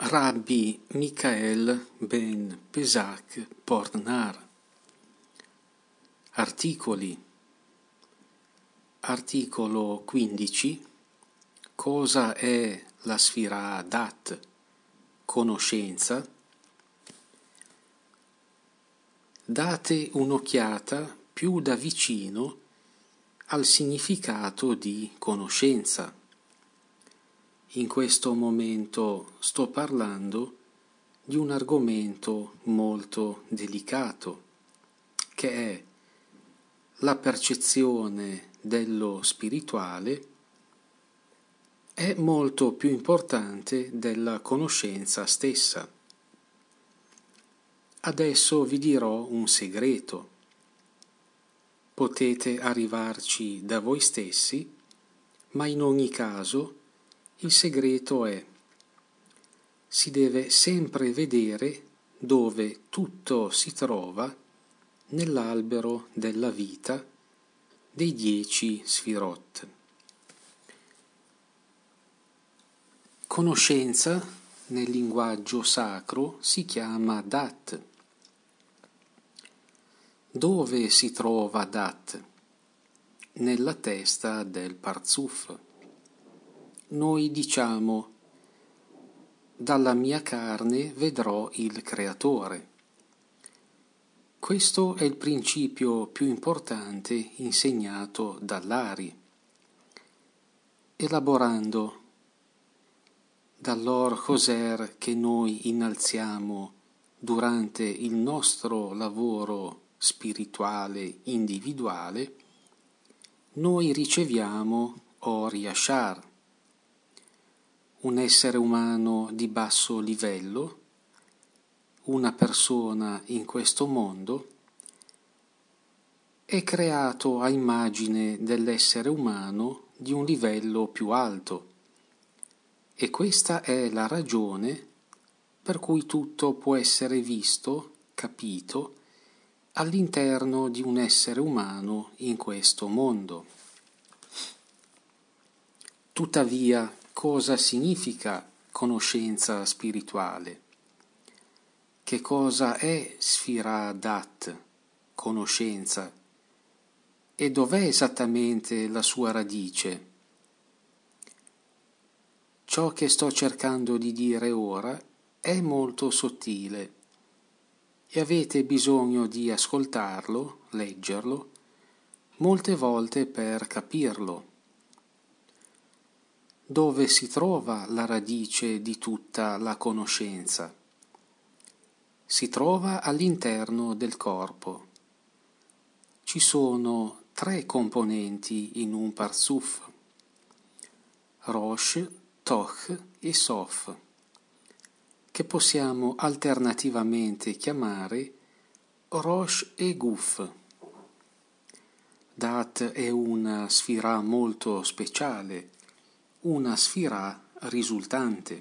Rabbi Michael ben Pesach Portnar. Articoli. Articolo 15. Cosa è la Sfira Dat? Conoscenza. Date un'occhiata più da vicino al significato di conoscenza. In questo momento sto parlando di un argomento molto delicato, che è la percezione dello spirituale è molto più importante della conoscenza stessa. Adesso vi dirò un segreto. Potete arrivarci da voi stessi, ma in ogni caso il segreto è: si deve sempre vedere dove tutto si trova nell'albero della vita dei 10 Sfirot. Conoscenza nel linguaggio sacro si chiama Dat. Dove si trova Dat? Nella testa del Parzuf. Noi diciamo: dalla mia carne vedrò il Creatore. Questo è il principio più importante insegnato dall'Ari. Elaborando, dall'Or Hoser che noi innalziamo durante il nostro lavoro spirituale individuale, noi riceviamo Or Yashar, un essere umano di basso livello, una persona in questo mondo, è creato a immagine dell'essere umano di un livello più alto, e questa è la ragione per cui tutto può essere visto, capito, all'interno di un essere umano in questo mondo. Tuttavia, cosa significa conoscenza spirituale? Che cosa è Sfira Dat, conoscenza? E dov'è esattamente la sua radice? Ciò che sto cercando di dire ora è molto sottile e avete bisogno di ascoltarlo, leggerlo, molte volte per capirlo. Dove si trova la radice di tutta la conoscenza? Si trova all'interno del corpo. Ci sono 3 componenti in un Parzuf: Rosh, Toch e Sof, che possiamo alternativamente chiamare Rosh e Guf. Dat è una sfira molto speciale, una sfira risultante.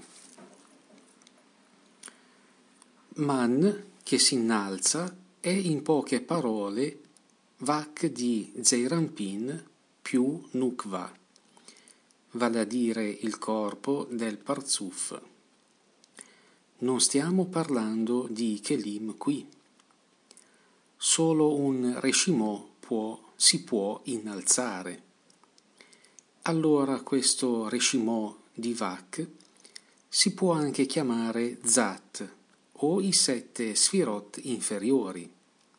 Man, che si innalza, è in poche parole Vak di Zeirampin più Nukva, vale a dire il corpo del Parzuf. Non stiamo parlando di Kelim qui. Solo un Reshimò si può innalzare. Allora questo Reshimò di Vak si può anche chiamare Zat o i 7 Sfirot inferiori.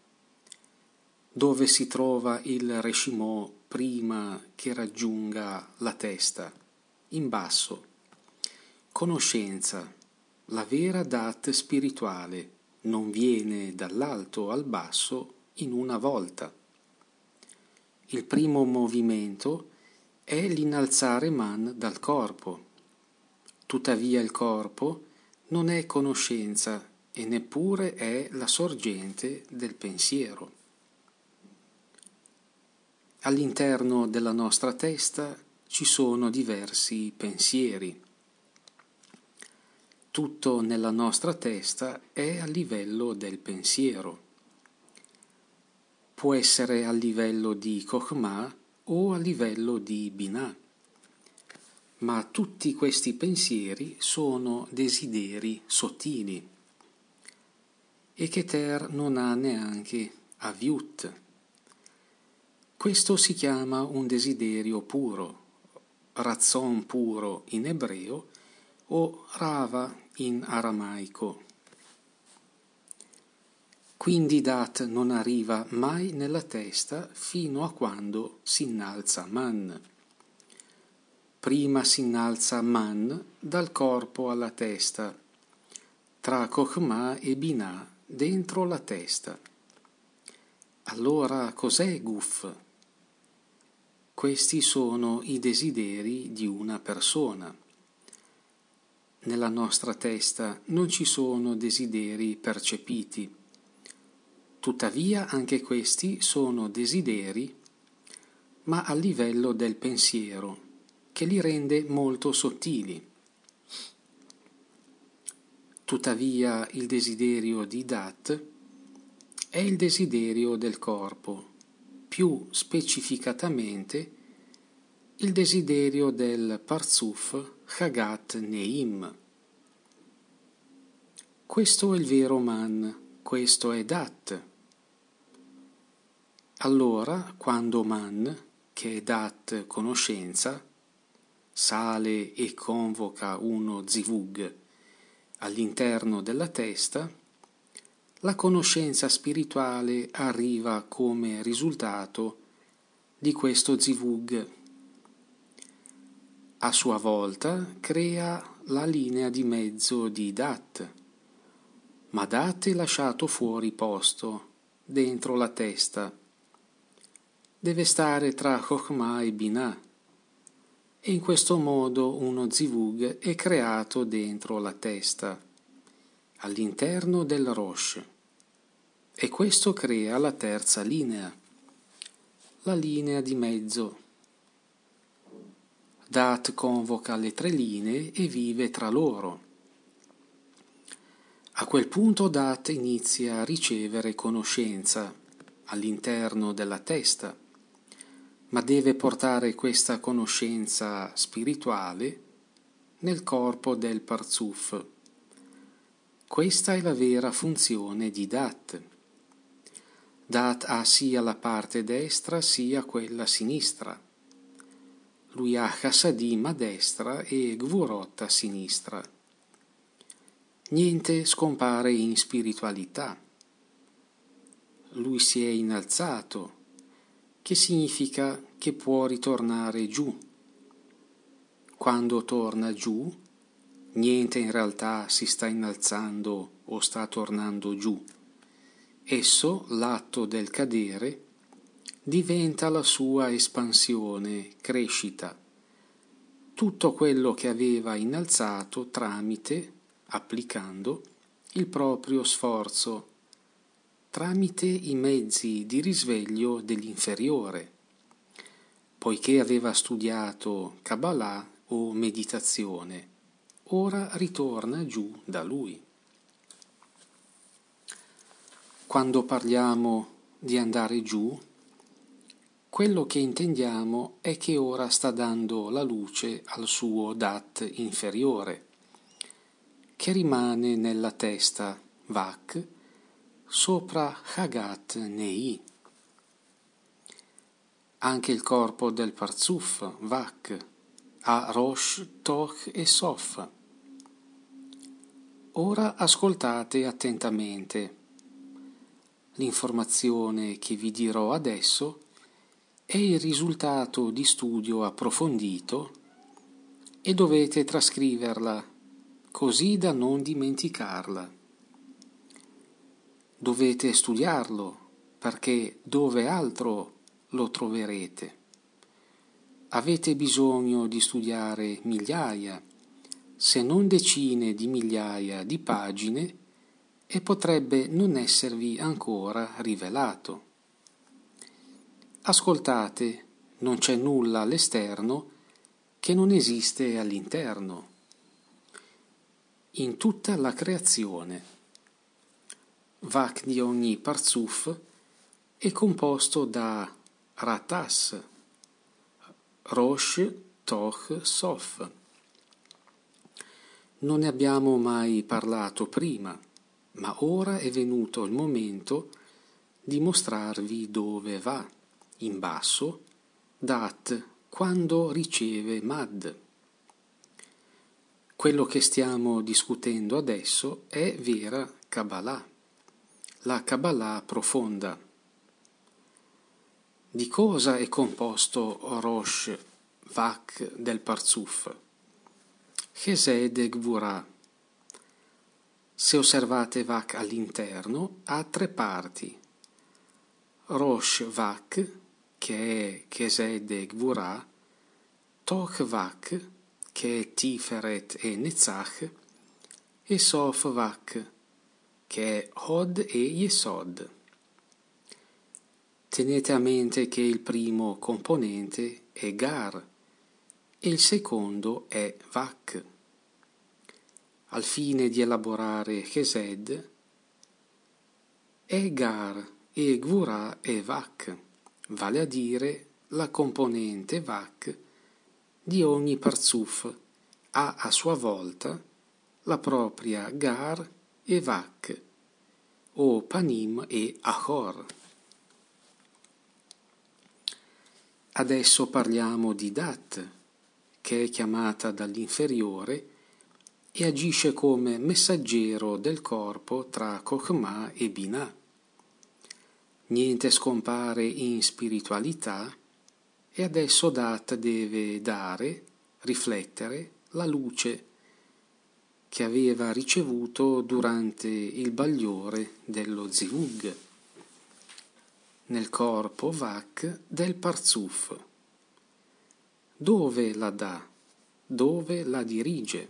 Dove si trova il Reshimò prima che raggiunga la testa? In basso. Conoscenza, la vera Dat spirituale, non viene dall'alto al basso in una volta. Il primo movimento è l'innalzare Man dal corpo. Tuttavia il corpo non è conoscenza e neppure è la sorgente del pensiero. All'interno della nostra testa ci sono diversi pensieri. Tutto nella nostra testa è a livello del pensiero. Può essere a livello di Chokhmah o a livello di Binah. ma tutti questi pensieri sono desideri sottili e Keter non ha neanche avyut. Questo si chiama un desiderio puro, razzon puro in ebreo o rava in aramaico. Quindi Dat non arriva mai nella testa fino a quando si innalza Man. Prima si innalza Man dal corpo alla testa, tra Chokhmah e Binah dentro la testa. Allora cos'è Guf? Questi sono i desideri di una persona. Nella nostra testa non ci sono desideri percepiti. Tuttavia anche questi sono desideri, ma a livello del pensiero, che li rende molto sottili. Tuttavia il desiderio di Dat è il desiderio del corpo, più specificatamente il desiderio del Parzuf Chagat Neim. Questo è il vero Man, questo è Dat. Allora, quando Man, che è Dat conoscenza, sale e convoca uno zivug all'interno della testa, la conoscenza spirituale arriva come risultato di questo zivug. A sua volta crea la linea di mezzo di Dat, ma Dat è lasciato fuori posto, dentro la testa. Deve stare tra Chokhmah e Binah, e in questo modo uno zivug è creato dentro la testa, all'interno del Rosh, e questo crea la terza linea, la linea di mezzo. Dat convoca le tre linee e vive tra loro. A quel punto Dat inizia a ricevere conoscenza all'interno della testa, ma deve portare questa conoscenza spirituale nel corpo del Parzuf. Questa è la vera funzione di Dat. Dat ha sia la parte destra sia quella sinistra. Lui ha Chassadim a destra e Gvurot a sinistra. Niente scompare in spiritualità. Lui si è innalzato, che significa che può ritornare giù. Quando torna giù, niente in realtà si sta innalzando o sta tornando giù. Esso, l'atto del cadere, diventa la sua espansione, crescita. Tutto quello che aveva innalzato tramite, applicando, il proprio sforzo, tramite i mezzi di risveglio dell'inferiore, poiché aveva studiato Kabbalah o meditazione, ora ritorna giù da lui. Quando parliamo di andare giù, quello che intendiamo è che ora sta dando la luce al suo Dat inferiore, che rimane nella testa, Vak, sopra Chagat Nei. Anche il corpo del Parzuf, Vak, ha Rosh, Toch e Sof. Ora ascoltate attentamente. L'informazione che vi dirò adesso è il risultato di studio approfondito e dovete trascriverla così da non dimenticarla. Dovete studiarlo perché dove altro lo troverete? Avete bisogno di studiare migliaia, se non decine di migliaia di pagine e potrebbe non esservi ancora rivelato. Ascoltate, non c'è nulla all'esterno che non esiste all'interno. In tutta la creazione, Vak di ogni Parzuf è composto da Ratas, Rosh Toch, Sof. Non ne abbiamo mai parlato prima, ma ora è venuto il momento di mostrarvi dove va, in basso, Dat, quando riceve Mad. Quello che stiamo discutendo adesso è vera Kabbalah, la Kabbalah profonda. Di cosa è composto Rosh Vak del Parzuf? Chesed e Gvurah. Se osservate Vak all'interno, ha tre parti. Rosh Vak, che è Chesed e Gvurah, Toch Vak, che è Tiferet e Netzach, e Sof Vak, che è Hod e Yesod. Tenete a mente che il primo componente è Gar e il secondo è Vak. Al fine di elaborare Chesed, è Gar e Gvurah è Vak, vale a dire la componente Vak di ogni Parzuf ha a sua volta la propria Gar e Vak, o Panim e Achor. Adesso parliamo di Dat, che è chiamata dall'inferiore e agisce come messaggero del corpo tra Chokhmah e Binah. Niente scompare in spiritualità e adesso Dat deve dare, riflettere, la luce che aveva ricevuto durante il bagliore dello Zivug nel corpo Vak del Parzuf. Dove la dà? Dove la dirige?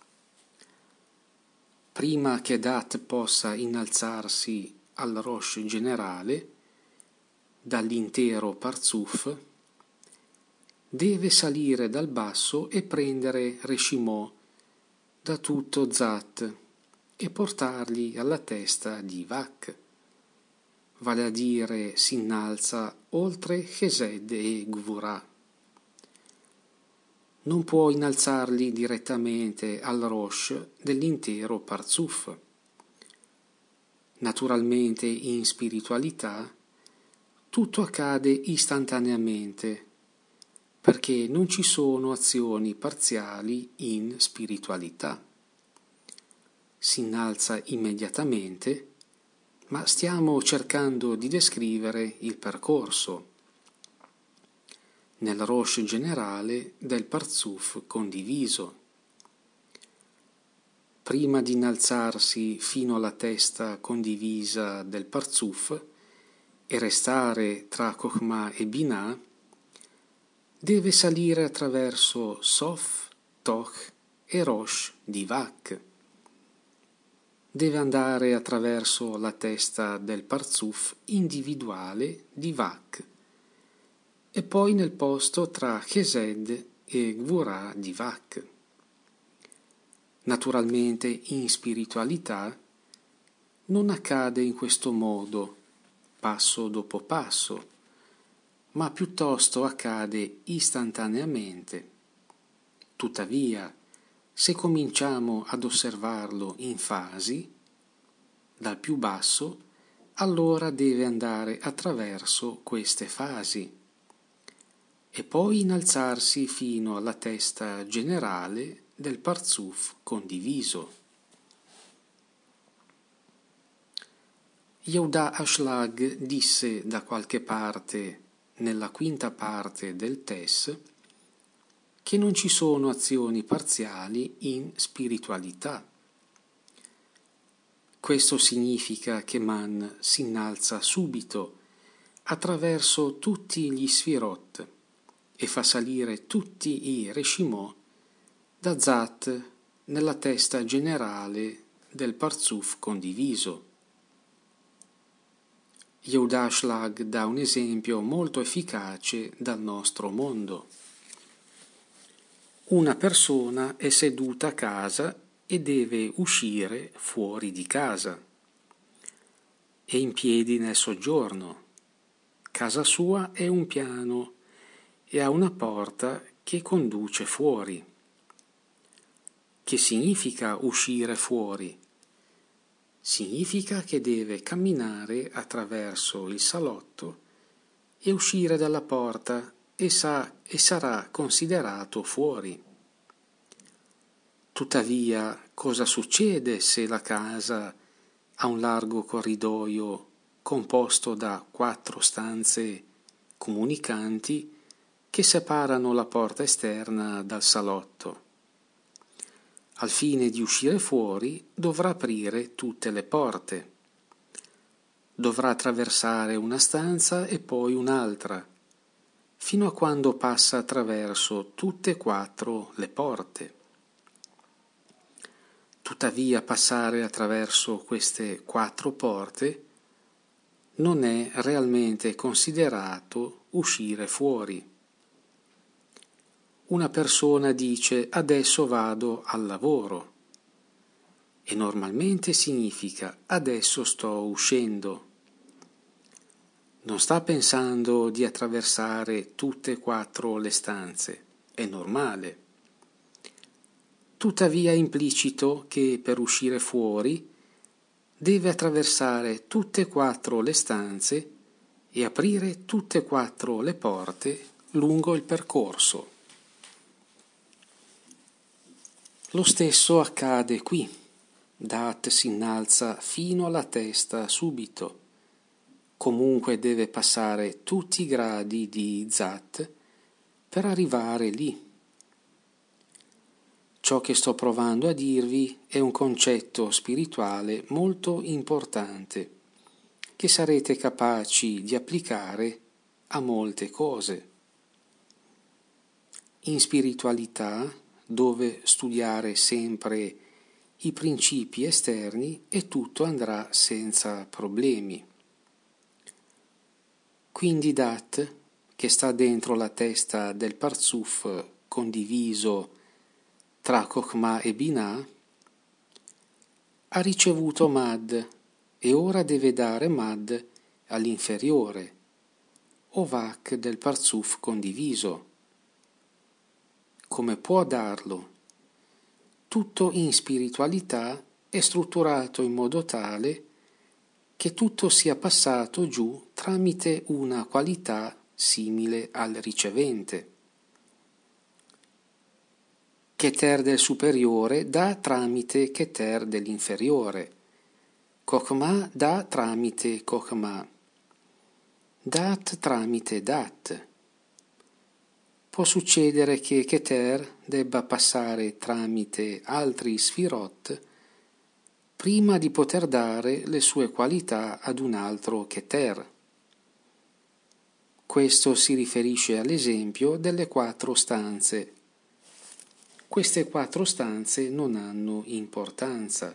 Prima che Dat possa innalzarsi al Rosh generale dall'intero Parzuf, deve salire dal basso e prendere Reshimò da tutto Zat e portarli alla testa di Vak, vale a dire si innalza oltre Chesed e Gvurah. Non può innalzarli direttamente al Rosh dell'intero Parzuf. Naturalmente in spiritualità tutto accade istantaneamente, perché non ci sono azioni parziali in spiritualità. Si innalza immediatamente, ma stiamo cercando di descrivere il percorso nel Rosh generale del Parzuf condiviso. Prima di innalzarsi fino alla testa condivisa del Parzuf e restare tra Chokhmah e Binah, deve salire attraverso Sof, Toch e Rosh di Vak. Deve andare attraverso la testa del Parzuf individuale di Vak e poi nel posto tra Chesed e Gvurah di Vak. Naturalmente in spiritualità non accade in questo modo, passo dopo passo, ma piuttosto accade istantaneamente. Tuttavia, se cominciamo ad osservarlo in fasi, dal più basso, allora deve andare attraverso queste fasi e poi innalzarsi fino alla testa generale del Parzuf condiviso. Yehuda Ashlag disse da qualche parte, nella quinta parte del Tes, che non ci sono azioni parziali in spiritualità. Questo significa che Man si innalza subito attraverso tutti gli Sfirot e fa salire tutti i Reshimò da Zat nella testa generale del Parzuf condiviso. Yehuda Ashlag dà un esempio molto efficace dal nostro mondo. Una persona è seduta a casa e deve uscire fuori di casa. È in piedi nel soggiorno. Casa sua è un piano e ha una porta che conduce fuori. Che significa uscire fuori? Significa che deve camminare attraverso il salotto e uscire dalla porta e sarà considerato fuori. Tuttavia, cosa succede se la casa ha un largo corridoio composto da 4 stanze comunicanti che separano la porta esterna dal salotto? Al fine di uscire fuori dovrà aprire tutte le porte. Dovrà attraversare una stanza e poi un'altra, fino a quando passa attraverso tutte e 4 le porte. Tuttavia passare attraverso queste 4 porte non è realmente considerato uscire fuori. Una persona dice adesso vado al lavoro e normalmente significa adesso sto uscendo. Non sta pensando di attraversare tutte e 4 le stanze, è normale. Tuttavia è implicito che per uscire fuori deve attraversare tutte e 4 le stanze e aprire tutte e 4 le porte lungo il percorso. Lo stesso accade qui. Dat si innalza fino alla testa subito. Comunque deve passare tutti i gradi di Zat per arrivare lì. Ciò che sto provando a dirvi è un concetto spirituale molto importante che sarete capaci di applicare a molte cose. In spiritualità, dove studiare sempre i principi esterni e tutto andrà senza problemi. Quindi Dat, che sta dentro la testa del Parzuf condiviso tra Chokhmah e Binah, ha ricevuto Mad e ora deve dare Mad all'inferiore, o Vak del Parzuf condiviso. Come può darlo? Tutto in spiritualità è strutturato in modo tale che tutto sia passato giù tramite una qualità simile al ricevente. Keter del superiore dà tramite Keter dell'inferiore. Chokhmah dà tramite Chokhmah. Dat tramite Dat. Può succedere che Keter debba passare tramite altri Sfirot prima di poter dare le sue qualità ad un altro Keter. Questo si riferisce all'esempio delle 4 stanze. Queste 4 stanze non hanno importanza.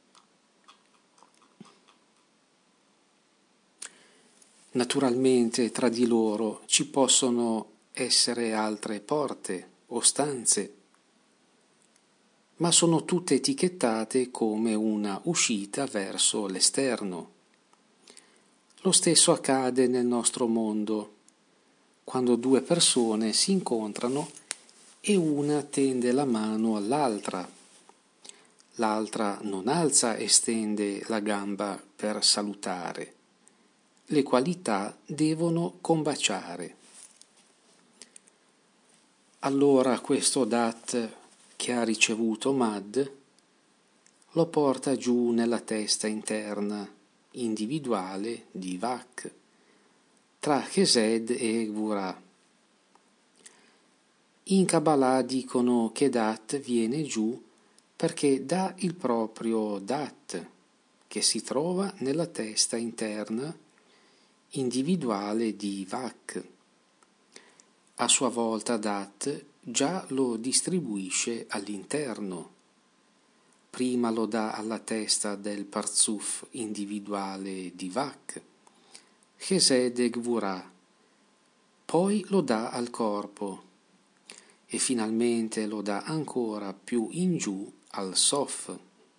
Naturalmente tra di loro ci possono essere altre porte o stanze, ma sono tutte etichettate come una uscita verso l'esterno. Lo stesso accade nel nostro mondo, quando 2 persone si incontrano e una tende la mano all'altra. L'altra non alza e stende la gamba per salutare. Le qualità devono combaciare. Allora questo Dat che ha ricevuto Mad lo porta giù nella testa interna individuale di Vak, tra Chesed e Gvurah. In Kabbalah dicono che Dat viene giù perché dà il proprio Dat, che si trova nella testa interna individuale di Vak. A sua volta Dat già lo distribuisce all'interno. Prima lo dà alla testa del Parzuf individuale di Vak, Chesed e Gvurah, poi lo dà al corpo e finalmente lo dà ancora più in giù al Sof.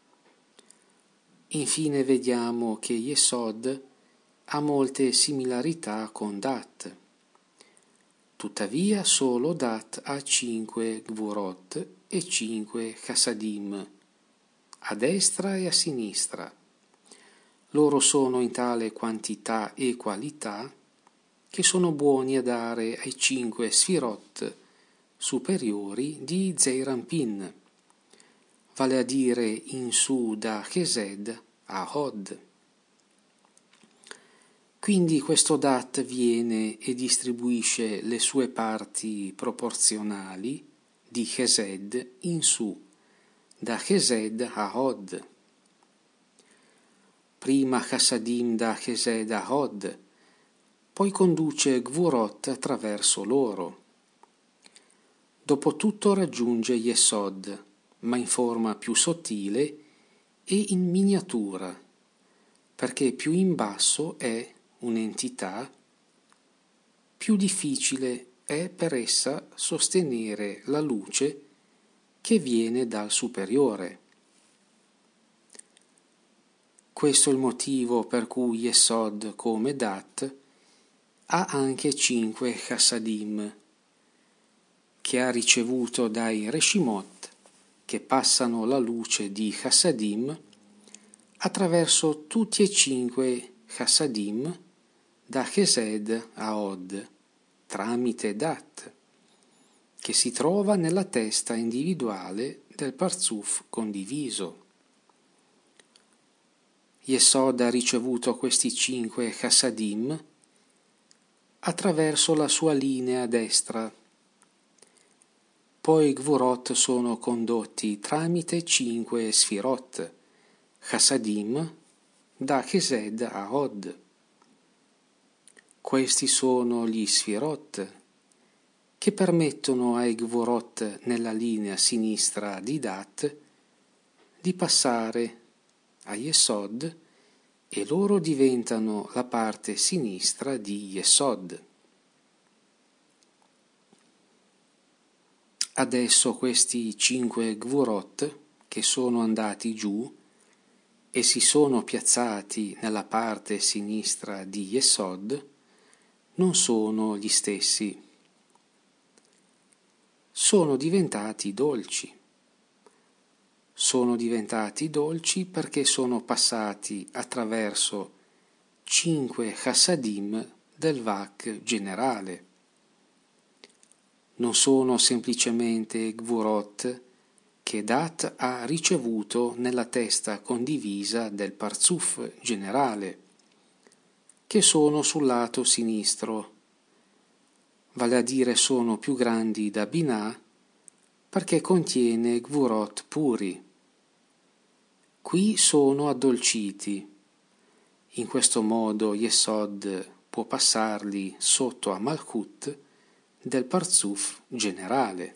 Infine vediamo che Yesod ha molte similarità con Dat. Tuttavia solo Dat ha 5 Gvurot e 5 Chassadim, a destra e a sinistra. Loro sono in tale quantità e qualità che sono buoni a dare ai 5 Sfirot superiori di Zeirampin, vale a dire in su da Chesed a Hod. Quindi questo Dat viene e distribuisce le sue parti proporzionali di Chesed in su, da Chesed a Hod. Prima Chassadim da Chesed a Hod, poi conduce Gvurot attraverso loro. Dopotutto raggiunge Yesod, ma in forma più sottile e in miniatura, perché più in basso è un'entità, più difficile è per essa sostenere la luce che viene dal superiore. Questo è il motivo per cui Yesod, come Dat, ha anche 5 Chassadim, che ha ricevuto dai Reshimot, che passano la luce di Chassadim attraverso tutti e 5 Chassadim da Chesed a Hod, tramite Dat, che si trova nella testa individuale del Parzuf condiviso. Yesod ha ricevuto questi 5 Chassadim attraverso la sua linea destra. Poi Gvurot sono condotti tramite 5 Sfirot, Chassadim, da Chesed a Hod. Questi sono gli Sfirot che permettono ai Gvurot nella linea sinistra di Dat di passare a Yesod e loro diventano la parte sinistra di Yesod. Adesso questi 5 Gvurot che sono andati giù e si sono piazzati nella parte sinistra di Yesod non sono gli stessi. Sono diventati dolci. Sono diventati dolci perché sono passati attraverso 5 Chassadim del Vak generale. Non sono semplicemente Gvurot che Dat ha ricevuto nella testa condivisa del Parzuf generale, che sono sul lato sinistro, vale a dire sono più grandi da Binah perché contiene Gvurot puri. Qui sono addolciti. In questo modo Yesod può passarli sotto a Malchut del Parzuf generale.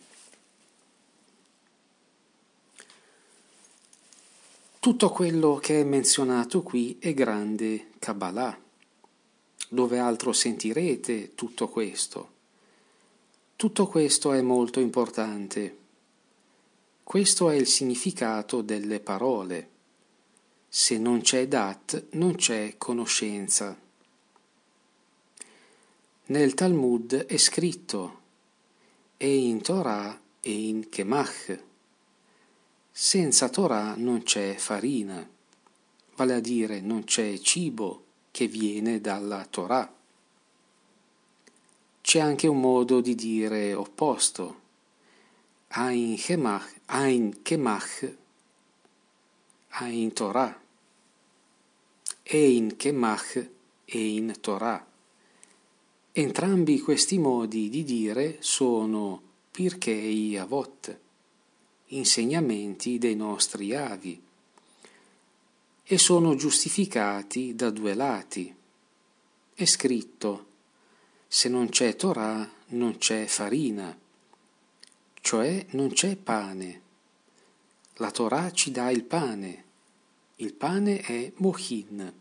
Tutto quello che è menzionato qui è grande Kabbalah. Dove altro sentirete tutto questo? Tutto questo è molto importante. Questo è il significato delle parole. Se non c'è Dat, non c'è conoscenza. Nel Talmud è scritto e in Torah e in Kemach. Senza Torah non c'è farina, vale a dire non c'è cibo che viene dalla Torah. C'è anche un modo di dire opposto. Ein Kemach, Ein Torah. Ein Kemach, Ein Torah. Entrambi questi modi di dire sono Pirkei Avot, insegnamenti dei nostri avi, e sono giustificati da due lati. È scritto: se non c'è Torah non c'è farina, cioè non c'è pane. La Torah ci dà il pane è Mochin.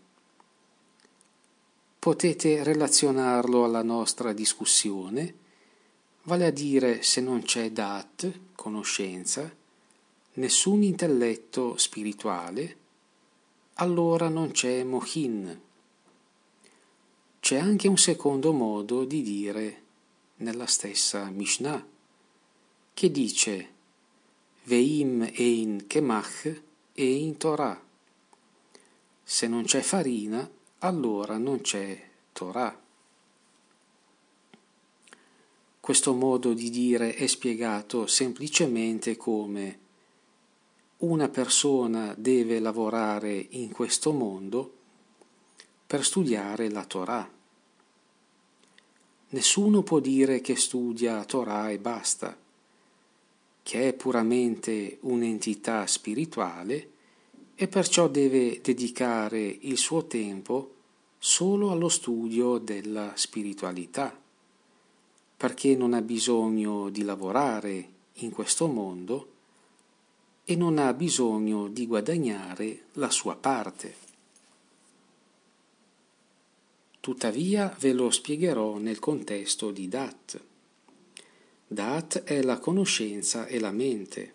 Potete relazionarlo alla nostra discussione, vale a dire se non c'è Dat, conoscenza, nessun intelletto spirituale, allora non c'è Mochin. C'è anche un secondo modo di dire nella stessa Mishnah, che dice Ve'im ein kemach ein Torah. Se non c'è farina, allora non c'è Torah. Questo modo di dire è spiegato semplicemente come una persona deve lavorare in questo mondo per studiare la Torah. Nessuno può dire che studia Torah e basta, che è puramente un'entità spirituale e perciò deve dedicare il suo tempo solo allo studio della spiritualità, perché non ha bisogno di lavorare in questo mondo e non ha bisogno di guadagnare la sua parte. Tuttavia ve lo spiegherò nel contesto di Dat. Dat è la conoscenza e la mente.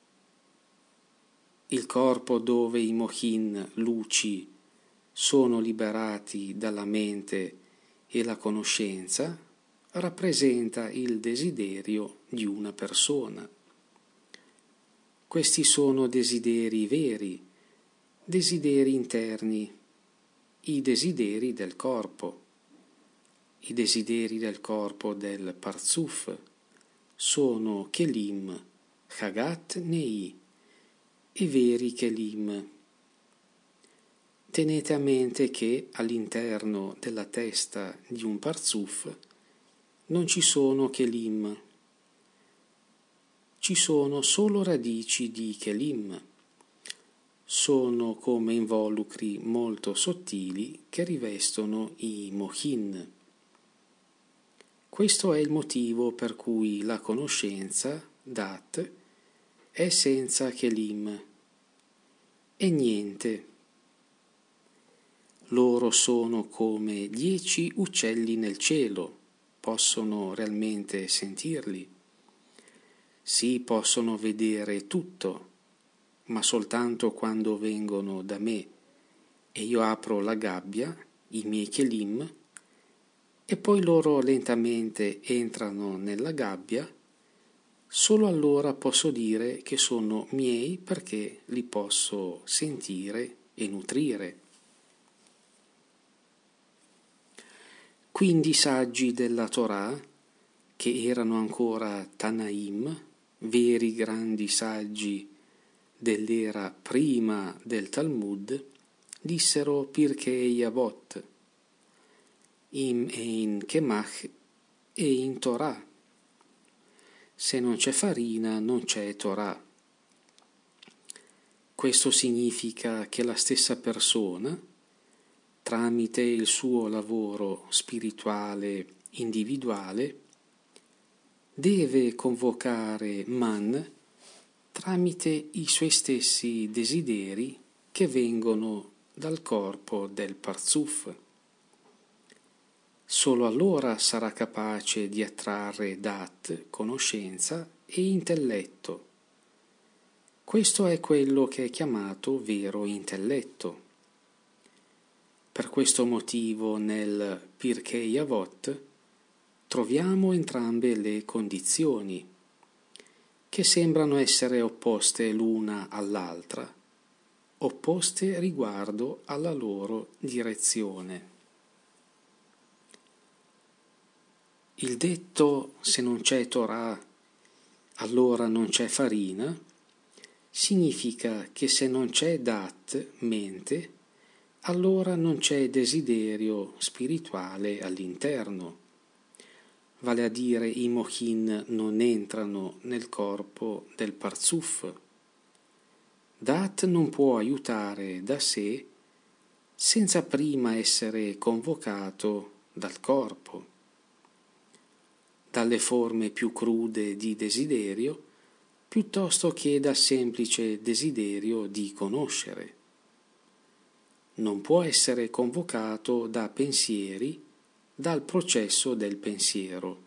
Il corpo dove i mochin, luci, sono liberati dalla mente e la conoscenza rappresenta il desiderio di una persona. Questi sono desideri veri, desideri interni, i desideri del corpo. I desideri del corpo del Parzuf sono Kelim, Chagat Nei, i veri Kelim. Tenete a mente che all'interno della testa di un Parzuf non ci sono Kelim, ci sono solo radici di Kelim. Sono come involucri molto sottili che rivestono i mochin. Questo è il motivo per cui la conoscenza, Dat, è senza Kelim e niente. Loro sono come 10 uccelli nel cielo, possono realmente sentirli. Sì, possono vedere tutto, ma soltanto quando vengono da me e io apro la gabbia, i miei Kelim, e poi loro lentamente entrano nella gabbia, solo allora posso dire che sono miei perché li posso sentire e nutrire. Quindi i saggi della Torah, che erano ancora Tanaim, veri grandi saggi dell'era prima del Talmud, dissero Pirkei Avot, Im ein Kemach ein Torah. Se non c'è farina non c'è Torah. Questo significa che la stessa persona, tramite il suo lavoro spirituale individuale, deve convocare Man tramite i suoi stessi desideri che vengono dal corpo del Parzuf. Solo allora sarà capace di attrarre Dat, conoscenza e intelletto. Questo è quello che è chiamato vero intelletto. Per questo motivo nel Pirkei Avot troviamo entrambe le condizioni, che sembrano essere opposte l'una all'altra, opposte riguardo alla loro direzione. Il detto se non c'è Torah, allora non c'è farina, significa che se non c'è Dat, mente, allora non c'è desiderio spirituale all'interno. Vale a dire i mochin non entrano nel corpo del Parzuf. Dat non può aiutare da sé senza prima essere convocato dal corpo, dalle forme più crude di desiderio, piuttosto che dal semplice desiderio di conoscere. Non può essere convocato da pensieri, dal processo del pensiero.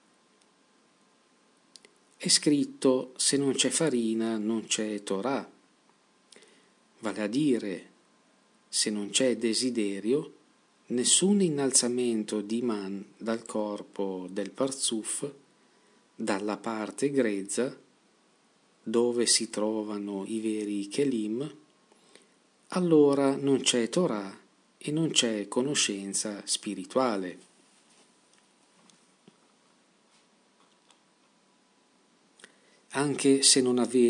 È scritto: se non c'è farina non c'è Torah. Vale a dire, se non c'è desiderio, Nessun innalzamento di man dal corpo del Parzuf, dalla parte grezza, dove si trovano i veri Kelim, allora non c'è Torah e non c'è conoscenza spirituale. Anche se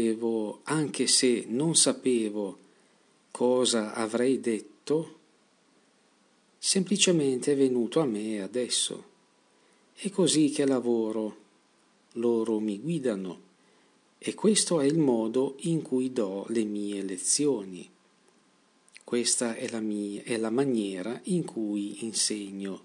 non sapevo cosa avrei detto, semplicemente è venuto a me adesso. È così che lavoro, loro mi guidano e questo è il modo in cui do le mie lezioni. Questa è la maniera in cui insegno.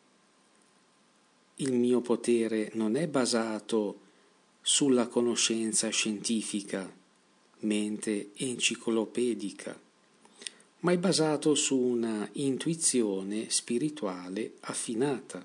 Il mio potere non è basato sulla conoscenza scientifica, mente enciclopedica, ma è basato su una intuizione spirituale affinata.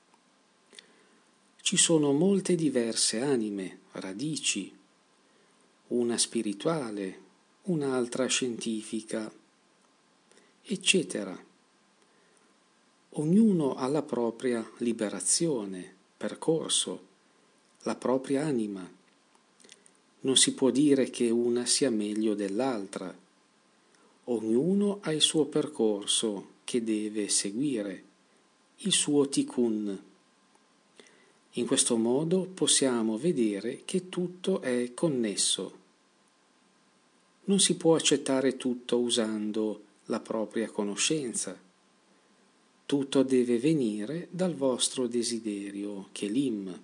Ci sono molte diverse anime, radici, una spirituale, un'altra scientifica, eccetera. Ognuno ha la propria liberazione, percorso, la propria anima. Non si può dire che una sia meglio dell'altra. Ognuno ha il suo percorso che deve seguire, il suo tikkun. In questo modo possiamo vedere che tutto è connesso. Non si può accettare tutto usando la propria conoscenza. Tutto deve venire dal vostro desiderio Kelim.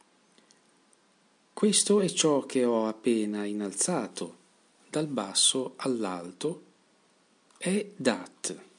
Questo è ciò che ho appena innalzato, dal basso all'alto, è Dat.